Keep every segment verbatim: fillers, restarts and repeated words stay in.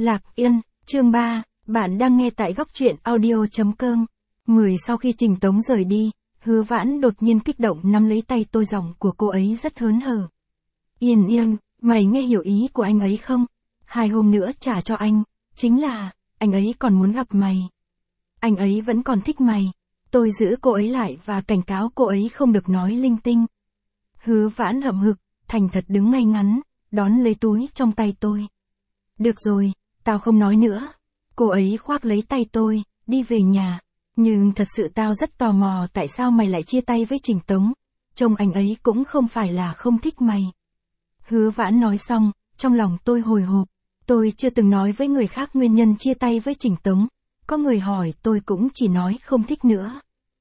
Lạc Yên, chương ba, bạn đang nghe tại góc truyện audio chấm com. mười Sau khi Trình Tống rời đi, Hứa Vãn đột nhiên kích động nắm lấy tay tôi, giọng của cô ấy rất hớn hở. Yên Yên, mày nghe hiểu ý của anh ấy không? Hai hôm nữa trả cho anh, chính là, anh ấy còn muốn gặp mày. Anh ấy vẫn còn thích mày. Tôi giữ cô ấy lại và cảnh cáo cô ấy không được nói linh tinh. Hứa Vãn hậm hực, thành thật đứng ngay ngắn, đón lấy túi trong tay tôi. Được rồi, tao không nói nữa. Cô ấy khoác lấy tay tôi, đi về nhà. Nhưng thật sự tao rất tò mò tại sao mày lại chia tay với Trình Tống. Trông anh ấy cũng không phải là không thích mày. Hứa Vãn nói xong, trong lòng tôi hồi hộp. Tôi chưa từng nói với người khác nguyên nhân chia tay với Trình Tống. Có người hỏi tôi cũng chỉ nói không thích nữa.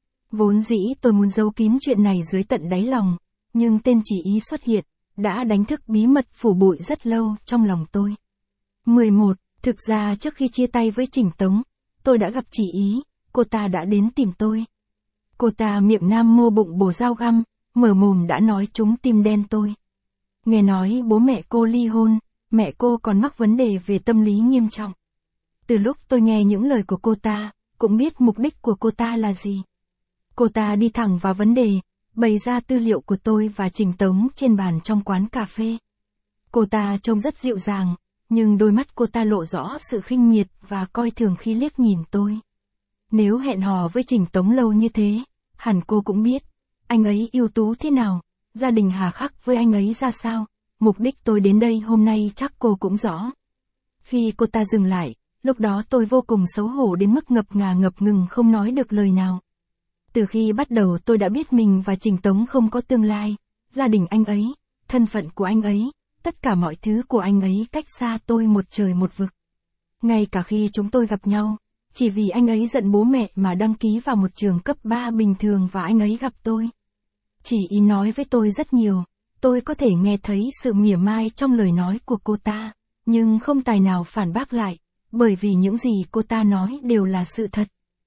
Vốn dĩ tôi muốn giấu kín chuyện này dưới tận đáy lòng. Nhưng tên chỉ ý xuất hiện, đã đánh thức bí mật phủ bụi rất lâu trong lòng tôi. mười một. Thực ra trước khi chia tay với Trình Tống, tôi đã gặp chỉ ý, cô ta đã đến tìm tôi. Cô ta miệng nam mô bụng bổ dao găm, mở mồm đã nói trúng tim đen tôi. Nghe nói bố mẹ cô ly hôn, mẹ cô còn mắc vấn đề về tâm lý nghiêm trọng. Từ lúc tôi nghe những lời của cô ta, cũng biết mục đích của cô ta là gì. Cô ta đi thẳng vào vấn đề, bày ra tư liệu của tôi và Trình Tống trên bàn trong quán cà phê. Cô ta trông rất dịu dàng, nhưng đôi mắt cô ta lộ rõ sự khinh miệt và coi thường khi liếc nhìn tôi. Nếu hẹn hò với Trình Tống lâu như thế, hẳn cô cũng biết, anh ấy ưu tú thế nào, gia đình hà khắc với anh ấy ra sao, mục đích tôi đến đây hôm nay chắc cô cũng rõ. Khi cô ta dừng lại, lúc đó tôi vô cùng xấu hổ đến mức ngập ngà ngập ngừng không nói được lời nào. Từ khi bắt đầu tôi đã biết mình và Trình Tống không có tương lai, gia đình anh ấy, thân phận của anh ấy, tất cả mọi thứ của anh ấy cách xa tôi một trời một vực. Ngay cả khi chúng tôi gặp nhau, chỉ vì anh ấy giận bố mẹ mà đăng ký vào một trường cấp ba bình thường và anh ấy gặp tôi. Chỉ ý nói với tôi rất nhiều, tôi có thể nghe thấy sự mỉa mai trong lời nói của cô ta, nhưng không tài nào phản bác lại, bởi vì những gì cô ta nói đều là sự thật.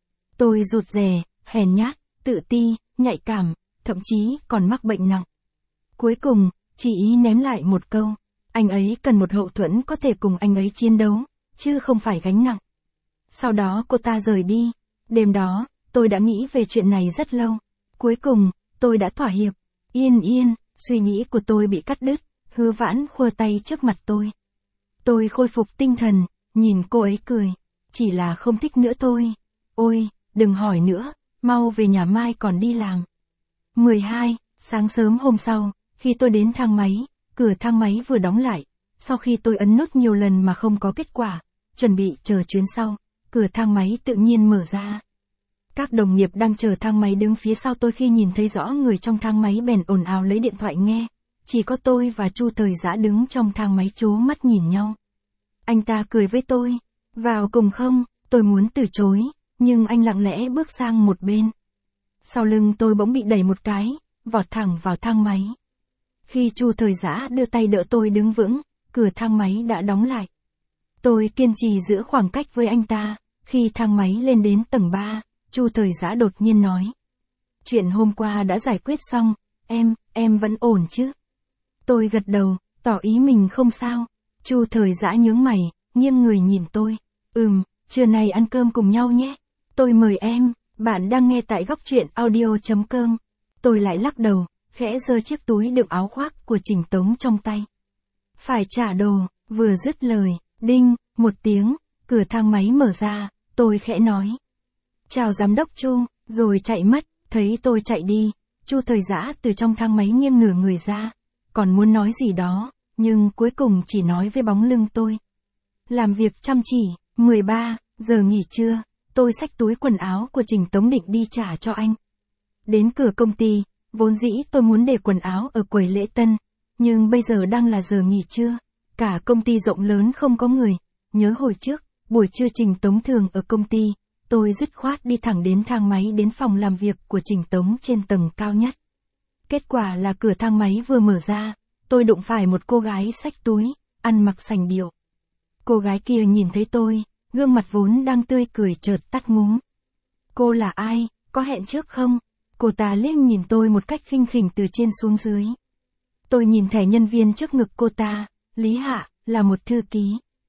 Tôi rụt rè, hèn nhát, tự ti, nhạy cảm, thậm chí còn mắc bệnh nặng. Cuối cùng, chị ý ném lại một câu, anh ấy cần một hậu thuẫn có thể cùng anh ấy chiến đấu, chứ không phải gánh nặng. Sau đó cô ta rời đi. Đêm đó, tôi đã nghĩ về chuyện này rất lâu. Cuối cùng, tôi đã thỏa hiệp. Yên Yên, suy nghĩ của tôi bị cắt đứt. Hứa Vãn khua tay trước mặt tôi. Tôi khôi phục tinh thần, nhìn cô ấy cười. Chỉ là không thích nữa thôi. Ôi, đừng hỏi nữa, mau về nhà mai còn đi làm. mười hai. Sáng sớm hôm sau, khi tôi đến thang máy, cửa thang máy vừa đóng lại. Sau khi tôi ấn nút nhiều lần mà không có kết quả, chuẩn bị chờ chuyến sau, cửa thang máy tự nhiên mở ra. Các đồng nghiệp đang chờ thang máy đứng phía sau tôi khi nhìn thấy rõ người trong thang máy bèn ồn ào lấy điện thoại nghe. Chỉ có tôi và Chu Thời Dã đứng trong thang máy trố mắt nhìn nhau. Anh ta cười với tôi. Vào cùng không? Tôi muốn từ chối, nhưng anh lặng lẽ bước sang một bên. Sau lưng tôi bỗng bị đẩy một cái, vọt thẳng vào thang máy. Khi Chu Thời Dã đưa tay đỡ tôi đứng vững, cửa thang máy đã đóng lại. Tôi kiên trì giữ khoảng cách với anh ta. Khi thang máy lên đến tầng ba, Chu Thời Dã đột nhiên nói. Chuyện hôm qua đã giải quyết xong, em, em vẫn ổn chứ? Tôi gật đầu, tỏ ý mình không sao. Chu Thời Dã nhướng mày, nghiêng người nhìn tôi. Ừm, trưa nay ăn cơm cùng nhau nhé. Tôi mời em, bạn đang nghe tại góc truyện audio chấm com. Tôi lại lắc đầu, khẽ giơ chiếc túi đựng áo khoác của Trình Tống trong tay. Phải trả đồ, vừa dứt lời, đinh, một tiếng, cửa thang máy mở ra, tôi khẽ nói. Chào giám đốc Chu, rồi chạy mất. Thấy tôi chạy đi, Chu Thời Dã từ trong thang máy nghiêng nửa người ra, còn muốn nói gì đó, nhưng cuối cùng chỉ nói với bóng lưng tôi. Làm việc chăm chỉ. mười ba giờ nghỉ trưa, tôi xách túi quần áo của Trình Tống định đi trả cho anh. Đến cửa công ty, vốn dĩ tôi muốn để quần áo ở quầy lễ tân, nhưng bây giờ đang là giờ nghỉ trưa, cả công ty rộng lớn không có người. Nhớ hồi trước, buổi trưa Trình Tống thường ở công ty, tôi dứt khoát đi thẳng đến thang máy đến phòng làm việc của Trình Tống trên tầng cao nhất. Kết quả là cửa thang máy vừa mở ra, tôi đụng phải một cô gái xách túi, ăn mặc sành điệu. Cô gái kia nhìn thấy tôi, gương mặt vốn đang tươi cười chợt tắt ngúm. Cô là ai, có hẹn trước không? Cô ta liếc nhìn tôi một cách khinh khỉnh từ trên xuống dưới. Tôi nhìn thẻ nhân viên trước ngực cô ta, Lý Hạ, là một thư ký.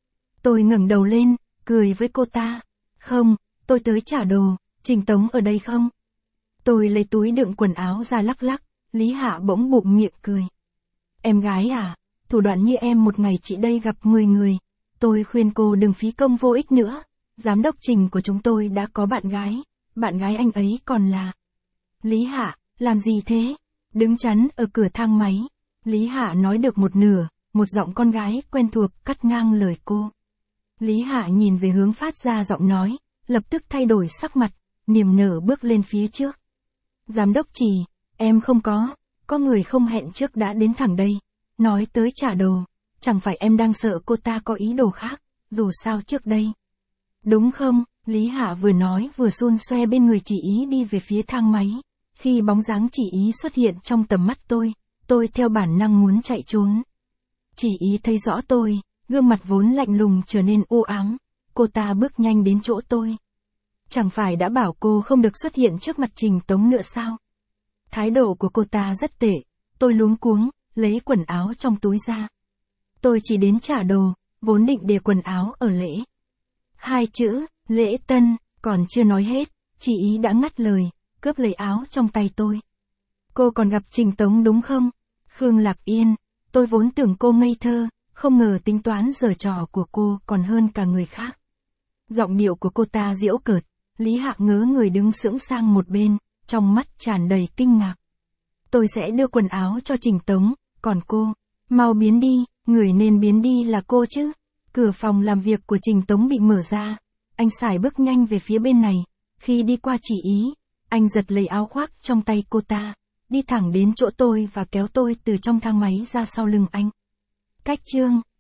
Tôi ngẩng đầu lên, cười với cô ta. Không, tôi tới trả đồ, Trình Tống ở đây không? Tôi lấy túi đựng quần áo ra lắc lắc, Lý Hạ bỗng bụm miệng cười. Em gái à, thủ đoạn như em một ngày chị đây gặp mười người. Tôi khuyên cô đừng phí công vô ích nữa. Giám đốc Trình của chúng tôi đã có bạn gái, bạn gái anh ấy còn là... Lý Hạ, làm gì thế? Đứng chắn ở cửa thang máy. Lý Hạ nói được một nửa, một giọng con gái quen thuộc cắt ngang lời cô. Lý Hạ nhìn về hướng phát ra giọng nói, lập tức thay đổi sắc mặt, niềm nở bước lên phía trước. Giám đốc Trì, em không có, có người không hẹn trước đã đến thẳng đây, nói tới trả đồ, chẳng phải em đang sợ cô ta có ý đồ khác, dù sao trước đây. Đúng không? Lý Hạ vừa nói vừa xun xoe bên người chị ý đi về phía thang máy. Khi bóng dáng chị ý xuất hiện trong tầm mắt tôi, tôi theo bản năng muốn chạy trốn. Chị ý thấy rõ tôi, gương mặt vốn lạnh lùng trở nên u ám, cô ta bước nhanh đến chỗ tôi. Chẳng phải đã bảo cô không được xuất hiện trước mặt Trình Tống nữa sao? Thái độ của cô ta rất tệ, tôi luống cuống, lấy quần áo trong túi ra. Tôi chỉ đến trả đồ, vốn định để quần áo ở lễ. Hai chữ, lễ tân, còn chưa nói hết, chị ý đã ngắt lời, cướp lấy áo trong tay tôi. Cô còn gặp Trình Tống đúng không? Khương Lạc Yên, tôi vốn tưởng cô ngây thơ, không ngờ tính toán giở trò của cô còn hơn cả người khác. Giọng điệu của cô ta giễu cợt, Lý Hạ ngớ người đứng sững sang một bên, trong mắt tràn đầy kinh ngạc. Tôi sẽ đưa quần áo cho Trình Tống, còn cô, mau biến đi, người nên biến đi là cô chứ. Cửa phòng làm việc của Trình Tống bị mở ra, anh sải bước nhanh về phía bên này, khi đi qua chị ý, anh giật lấy áo khoác trong tay cô ta, đi thẳng đến chỗ tôi và kéo tôi từ trong thang máy ra sau lưng anh. Cách chương